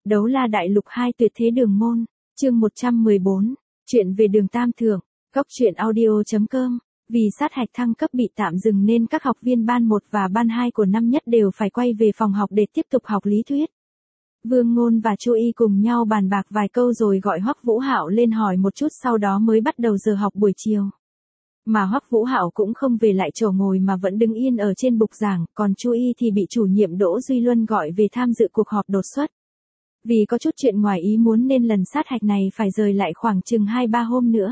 Đấu la đại lục 2 tuyệt thế đường môn, chương 114, chuyện về đường Tam Thượng, góc truyện audio.com. Vì sát hạch thăng cấp bị tạm dừng nên các học viên ban 1 và ban 2 của năm nhất đều phải quay về phòng học để tiếp tục học lý thuyết. Vương Ngôn và Chu Y cùng nhau bàn bạc vài câu rồi gọi Hoắc Vũ Hạo lên hỏi một chút, sau đó mới bắt đầu giờ học buổi chiều. Mà Hoắc Vũ Hạo cũng không về lại chỗ ngồi mà vẫn đứng yên ở trên bục giảng, còn Chu Y thì bị chủ nhiệm Đỗ Duy Luân gọi về tham dự cuộc họp đột xuất. Vì có chút chuyện ngoài ý muốn nên lần sát hạch này phải rời lại khoảng chừng 2-3 hôm nữa.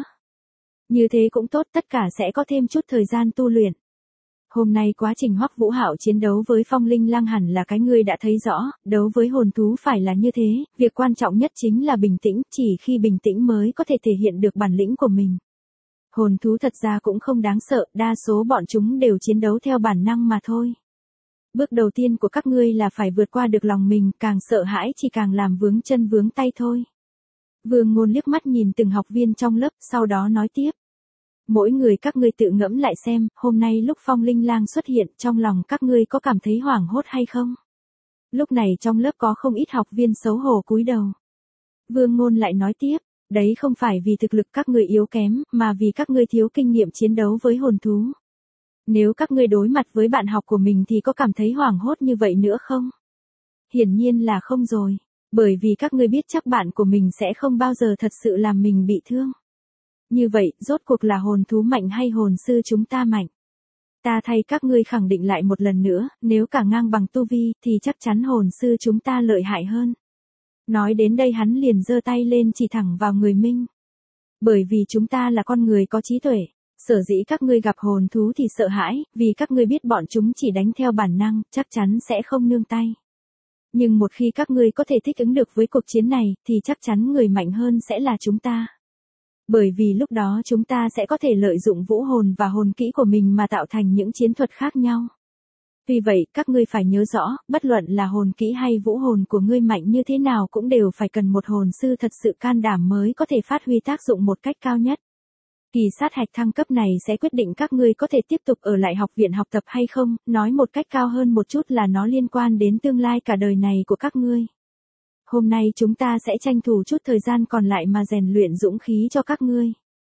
Như thế cũng tốt, tất cả sẽ có thêm chút thời gian tu luyện. Hôm nay quá trình Hoắc Vũ Hạo chiến đấu với Phong Linh Lang hẳn là cái ngươi đã thấy rõ, đấu với hồn thú phải là như thế, việc quan trọng nhất chính là bình tĩnh, chỉ khi bình tĩnh mới có thể thể hiện được bản lĩnh của mình. Hồn thú thật ra cũng không đáng sợ, đa số bọn chúng đều chiến đấu theo bản năng mà thôi. Bước đầu tiên của các ngươi là phải vượt qua được lòng mình, càng sợ hãi chỉ càng làm vướng chân vướng tay thôi. Vương Ngôn liếc mắt nhìn từng học viên trong lớp, sau đó nói tiếp. Mỗi người các ngươi tự ngẫm lại xem, hôm nay lúc Phong Linh Lang xuất hiện, trong lòng các ngươi có cảm thấy hoảng hốt hay không? Lúc này trong lớp có không ít học viên xấu hổ cúi đầu. Vương Ngôn lại nói tiếp, đấy không phải vì thực lực các ngươi yếu kém, mà vì các ngươi thiếu kinh nghiệm chiến đấu với hồn thú. Nếu các ngươi đối mặt với bạn học của mình thì có cảm thấy hoảng hốt như vậy nữa không? Hiển nhiên là không rồi, bởi vì các ngươi biết chắc bạn của mình sẽ không bao giờ thật sự làm mình bị thương. Như vậy, rốt cuộc là hồn thú mạnh hay hồn sư chúng ta mạnh? Ta thay các ngươi khẳng định lại một lần nữa, nếu cả ngang bằng tu vi, thì chắc chắn hồn sư chúng ta lợi hại hơn. Nói đến đây hắn liền giơ tay lên chỉ thẳng vào người Minh. Bởi vì chúng ta là con người có trí tuệ, sở dĩ các ngươi gặp hồn thú thì sợ hãi, vì các ngươi biết bọn chúng chỉ đánh theo bản năng, chắc chắn sẽ không nương tay. Nhưng một khi các ngươi có thể thích ứng được với cuộc chiến này, thì chắc chắn người mạnh hơn sẽ là chúng ta. Bởi vì lúc đó chúng ta sẽ có thể lợi dụng vũ hồn và hồn kỹ của mình mà tạo thành những chiến thuật khác nhau. Vì vậy, các ngươi phải nhớ rõ, bất luận là hồn kỹ hay vũ hồn của ngươi mạnh như thế nào cũng đều phải cần một hồn sư thật sự can đảm mới có thể phát huy tác dụng một cách cao nhất. Kỳ sát hạch thăng cấp này sẽ quyết định các ngươi có thể tiếp tục ở lại học viện học tập hay không, nói một cách cao hơn một chút là nó liên quan đến tương lai cả đời này của các ngươi. Hôm nay chúng ta sẽ tranh thủ chút thời gian còn lại mà rèn luyện dũng khí cho các ngươi.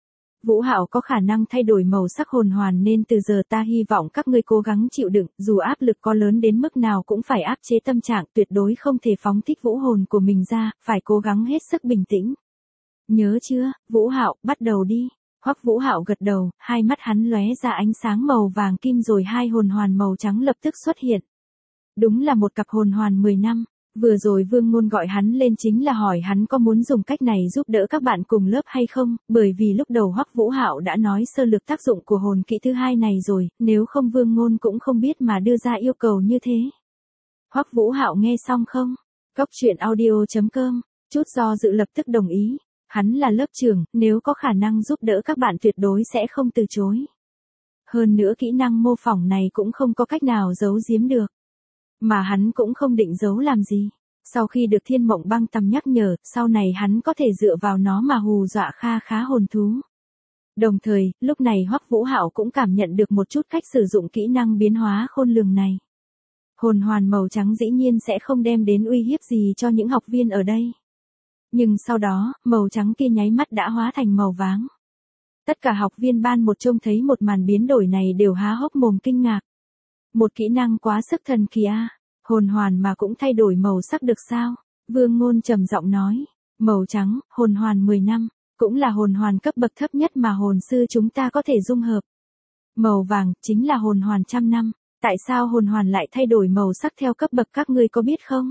Vũ Hạo có khả năng thay đổi màu sắc hồn hoàn nên từ giờ ta hy vọng các ngươi cố gắng chịu đựng, dù áp lực có lớn đến mức nào cũng phải áp chế tâm trạng, tuyệt đối không thể phóng thích vũ hồn của mình ra, phải cố gắng hết sức bình tĩnh. Nhớ chưa, Vũ Hạo, bắt đầu đi. Hoắc Vũ Hạo gật đầu, hai mắt hắn lóe ra ánh sáng màu vàng kim rồi hai hồn hoàn màu trắng lập tức xuất hiện. Đúng là một cặp hồn hoàn 10 năm. Vừa rồi Vương Ngôn gọi hắn lên chính là hỏi hắn có muốn dùng cách này giúp đỡ các bạn cùng lớp hay không, bởi vì lúc đầu Hoắc Vũ Hạo đã nói sơ lược tác dụng của hồn kỹ thứ hai này rồi, nếu không Vương Ngôn cũng không biết mà đưa ra yêu cầu như thế. Hoắc Vũ Hạo nghe xong không? Góc truyện audio.com, chút do dự lập tức đồng ý. Hắn là lớp trưởng, nếu có khả năng giúp đỡ các bạn tuyệt đối sẽ không từ chối. Hơn nữa kỹ năng mô phỏng này cũng không có cách nào giấu giếm được. Mà hắn cũng không định giấu làm gì. Sau khi được Thiên Mộng Băng Tầm nhắc nhở, sau này hắn có thể dựa vào nó mà hù dọa kha khá hồn thú. Đồng thời, lúc này Hoắc Vũ Hạo cũng cảm nhận được một chút cách sử dụng kỹ năng biến hóa khôn lường này. Hồn hoàn màu trắng dĩ nhiên sẽ không đem đến uy hiếp gì cho những học viên ở đây. Nhưng sau đó, màu trắng kia nháy mắt đã hóa thành màu váng. Tất cả học viên ban một trông thấy một màn biến đổi này đều há hốc mồm kinh ngạc. Một kỹ năng quá sức thần kỳ a, hồn hoàn mà cũng thay đổi màu sắc được sao? Vương Ngôn trầm giọng nói, màu trắng, hồn hoàn 10 năm, cũng là hồn hoàn cấp bậc thấp nhất mà hồn sư chúng ta có thể dung hợp. Màu vàng, chính là hồn hoàn 100 năm, tại sao hồn hoàn lại thay đổi màu sắc theo cấp bậc các ngươi có biết không?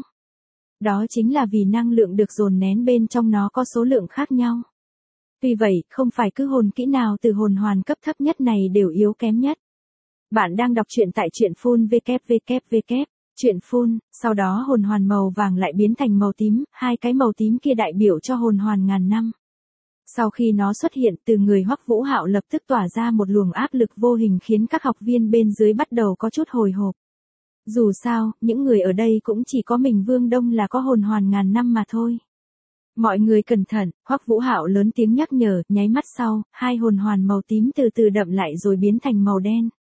Đó chính là vì năng lượng được dồn nén bên trong nó có số lượng khác nhau. Vì vậy, không phải cứ hồn kỹ nào từ hồn hoàn cấp thấp nhất này đều yếu kém nhất. Bạn đang đọc truyện tại truyện full www. Truyện full, sau đó hồn hoàn màu vàng lại biến thành màu tím, hai cái màu tím kia đại biểu cho hồn hoàn ngàn năm. Sau khi nó xuất hiện, từ người Hoắc Vũ Hạo lập tức tỏa ra một luồng áp lực vô hình khiến các học viên bên dưới bắt đầu có chút hồi hộp. Dù sao, những người ở đây cũng chỉ có mình Vương Đông là có hồn hoàn ngàn năm mà thôi. Mọi người cẩn thận, Hoắc Vũ Hạo lớn tiếng nhắc nhở, nháy mắt sau, hai hồn hoàn màu tím từ từ đậm lại rồi biến thành màu đen.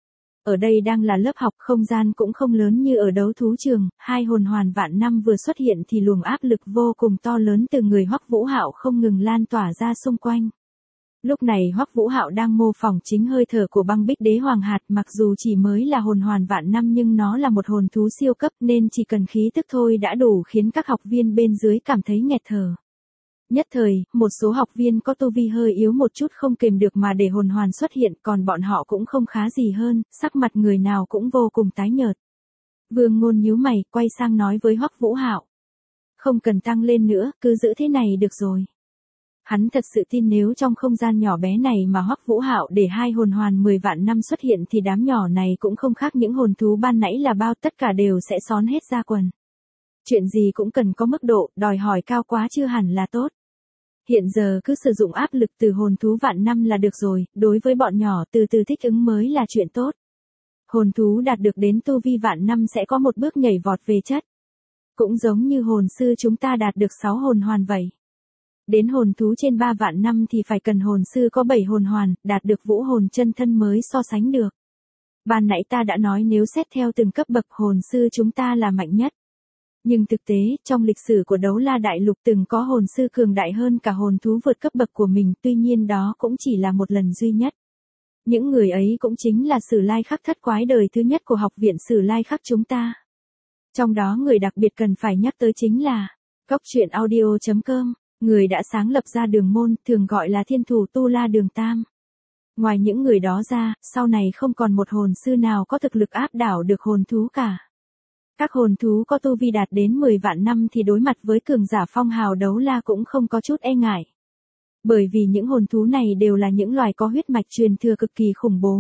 Ở đây đang là lớp học, không gian cũng không lớn như ở đấu thú trường, hai hồn hoàn vạn năm vừa xuất hiện thì luồng áp lực vô cùng to lớn từ người Hoắc Vũ Hạo không ngừng lan tỏa ra xung quanh. Lúc này Hoắc Vũ Hạo đang mô phỏng chính hơi thở của băng bích đế hoàng hạt, mặc dù chỉ mới là hồn hoàn vạn năm nhưng nó là một hồn thú siêu cấp nên chỉ cần khí tức thôi đã đủ khiến các học viên bên dưới cảm thấy nghẹt thở. Nhất thời, một số học viên có tu vi hơi yếu một chút không kềm được mà để hồn hoàn xuất hiện, còn bọn họ cũng không khá gì hơn, sắc mặt người nào cũng vô cùng tái nhợt. Vương Ngôn nhíu mày, quay sang nói với Hoắc Vũ Hạo. Không cần tăng lên nữa, cứ giữ thế này được rồi. Hắn thật sự tin nếu trong không gian nhỏ bé này mà Hoắc Vũ Hạo để hai hồn hoàn 10 vạn năm xuất hiện thì đám nhỏ này cũng không khác những hồn thú ban nãy là bao, tất cả đều sẽ xón hết ra quần. Chuyện gì cũng cần có mức độ, đòi hỏi cao quá chưa hẳn là tốt. Hiện giờ cứ sử dụng áp lực từ hồn thú vạn năm là được rồi, đối với bọn nhỏ từ từ thích ứng mới là chuyện tốt. Hồn thú đạt được đến tu vi vạn năm sẽ có một bước nhảy vọt về chất. Cũng giống như hồn sư chúng ta đạt được 6 hồn hoàn vậy. Đến hồn thú trên 3 vạn năm thì phải cần hồn sư có 7 hồn hoàn, đạt được vũ hồn chân thân mới so sánh được. Ban nãy ta đã nói nếu xét theo từng cấp bậc hồn sư chúng ta là mạnh nhất. Nhưng thực tế, trong lịch sử của Đấu La Đại Lục từng có hồn sư cường đại hơn cả hồn thú vượt cấp bậc của mình, tuy nhiên đó cũng chỉ là một lần duy nhất. Những người ấy cũng chính là Sử Lai Khắc thất quái đời thứ nhất của học viện Sử Lai Khắc chúng ta. Trong đó người đặc biệt cần phải nhắc tới chính là Cóc Truyện Audio.com, người đã sáng lập ra đường môn, thường gọi là thiên thủ Tu La Đường Tam. Ngoài những người đó ra, sau này không còn một hồn sư nào có thực lực áp đảo được hồn thú cả. Các hồn thú có tu vi đạt đến 10 vạn năm thì đối mặt với cường giả phong hào đấu la cũng không có chút e ngại. Bởi vì những hồn thú này đều là những loài có huyết mạch truyền thừa cực kỳ khủng bố.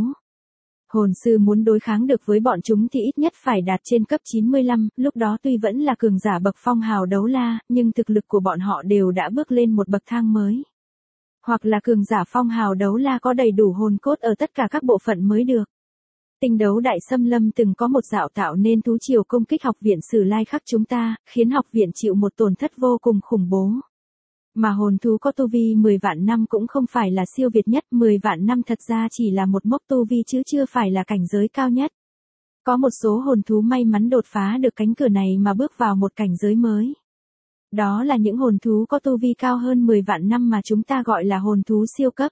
Hồn sư muốn đối kháng được với bọn chúng thì ít nhất phải đạt trên cấp 95, lúc đó tuy vẫn là cường giả bậc phong hào đấu la, nhưng thực lực của bọn họ đều đã bước lên một bậc thang mới. Hoặc là cường giả phong hào đấu la có đầy đủ hồn cốt ở tất cả các bộ phận mới được. Tinh đấu đại xâm lâm từng có một dạo tạo nên thú triều công kích học viện Sử Lai Khắc chúng ta, khiến học viện chịu một tổn thất vô cùng khủng bố. Mà hồn thú có tu vi 10 vạn năm cũng không phải là siêu việt nhất, 10 vạn năm thật ra chỉ là một mốc tu vi chứ chưa phải là cảnh giới cao nhất. Có một số hồn thú may mắn đột phá được cánh cửa này mà bước vào một cảnh giới mới. Đó là những hồn thú có tu vi cao hơn 10 vạn năm mà chúng ta gọi là hồn thú siêu cấp.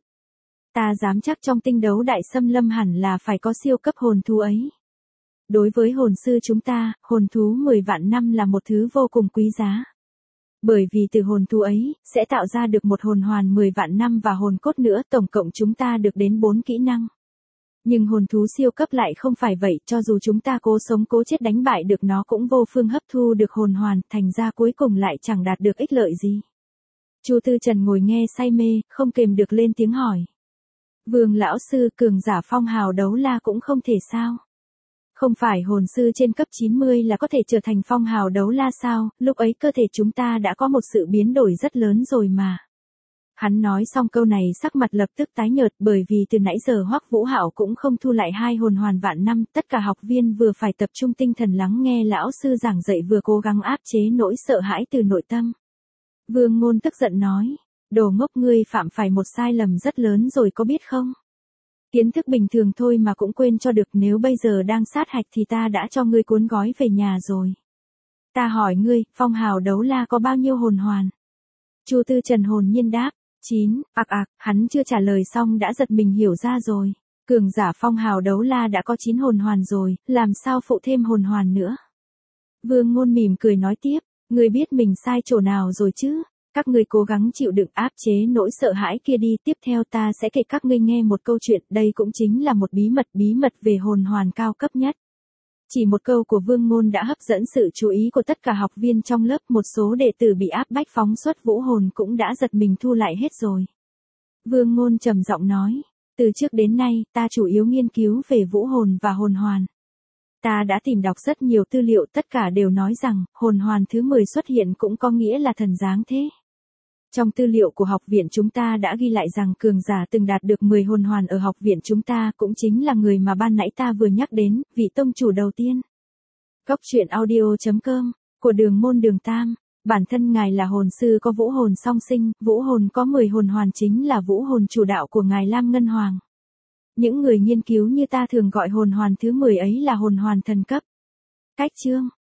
Ta dám chắc trong tinh đấu đại xâm lâm hẳn là phải có siêu cấp hồn thú ấy. Đối với hồn sư chúng ta, hồn thú 10 vạn năm là một thứ vô cùng quý giá. Bởi vì từ hồn thú ấy, sẽ tạo ra được một hồn hoàn 10 vạn năm và hồn cốt nữa, tổng cộng chúng ta được đến 4 kỹ năng. Nhưng hồn thú siêu cấp lại không phải vậy, cho dù chúng ta cố sống cố chết đánh bại được nó cũng vô phương hấp thu được hồn hoàn, thành ra cuối cùng lại chẳng đạt được ích lợi gì. Chu Tư Trần ngồi nghe say mê, không kềm được lên tiếng hỏi. Vương lão sư, cường giả phong hào đấu la cũng không thể sao? Không phải hồn sư trên cấp 90 là có thể trở thành phong hào đấu la sao, lúc ấy cơ thể chúng ta đã có một sự biến đổi rất lớn rồi mà. Hắn nói xong câu này sắc mặt lập tức tái nhợt, bởi vì từ nãy giờ Hoắc Vũ Hạo cũng không thu lại hai hồn hoàn vạn năm, tất cả học viên vừa phải tập trung tinh thần lắng nghe lão sư giảng dạy vừa cố gắng áp chế nỗi sợ hãi từ nội tâm. Vương Ngôn tức giận nói, đồ ngốc, ngươi phạm phải một sai lầm rất lớn rồi có biết không? Kiến thức bình thường thôi mà cũng quên cho được, nếu bây giờ đang sát hạch thì ta đã cho ngươi cuốn gói về nhà rồi. Ta hỏi ngươi, phong hào đấu la có bao nhiêu hồn hoàn? Chu Tư Trần hồn nhiên đáp, 9, hắn chưa trả lời xong đã giật mình hiểu ra rồi. Cường giả phong hào đấu la đã có 9 hồn hoàn rồi, làm sao phụ thêm hồn hoàn nữa? Vương Ngôn mỉm cười nói tiếp, ngươi biết mình sai chỗ nào rồi chứ? Các ngươi cố gắng chịu đựng áp chế nỗi sợ hãi kia đi, tiếp theo ta sẽ kể các ngươi nghe một câu chuyện, đây cũng chính là một bí mật về hồn hoàn cao cấp nhất. Chỉ một câu của Vương Ngôn đã hấp dẫn sự chú ý của tất cả học viên trong lớp, một số đệ tử bị áp bách phóng xuất vũ hồn cũng đã giật mình thu lại hết rồi. Vương Ngôn trầm giọng nói, từ trước đến nay, ta chủ yếu nghiên cứu về vũ hồn và hồn hoàn. Ta đã tìm đọc rất nhiều tư liệu, tất cả đều nói rằng, hồn hoàn thứ 10 xuất hiện cũng có nghĩa là thần giáng thế. Trong tư liệu của học viện chúng ta đã ghi lại rằng cường giả từng đạt được 10 hồn hoàn ở học viện chúng ta cũng chính là người mà ban nãy ta vừa nhắc đến, vị tông chủ đầu tiên. Cóc Truyện Audio.com, của đường môn đường Tam, bản thân ngài là hồn sư có vũ hồn song sinh, vũ hồn có 10 hồn hoàn chính là vũ hồn chủ đạo của ngài Lam Ngân Hoàng. Những người nghiên cứu như ta thường gọi hồn hoàn thứ 10 ấy là hồn hoàn thần cấp. Cách chương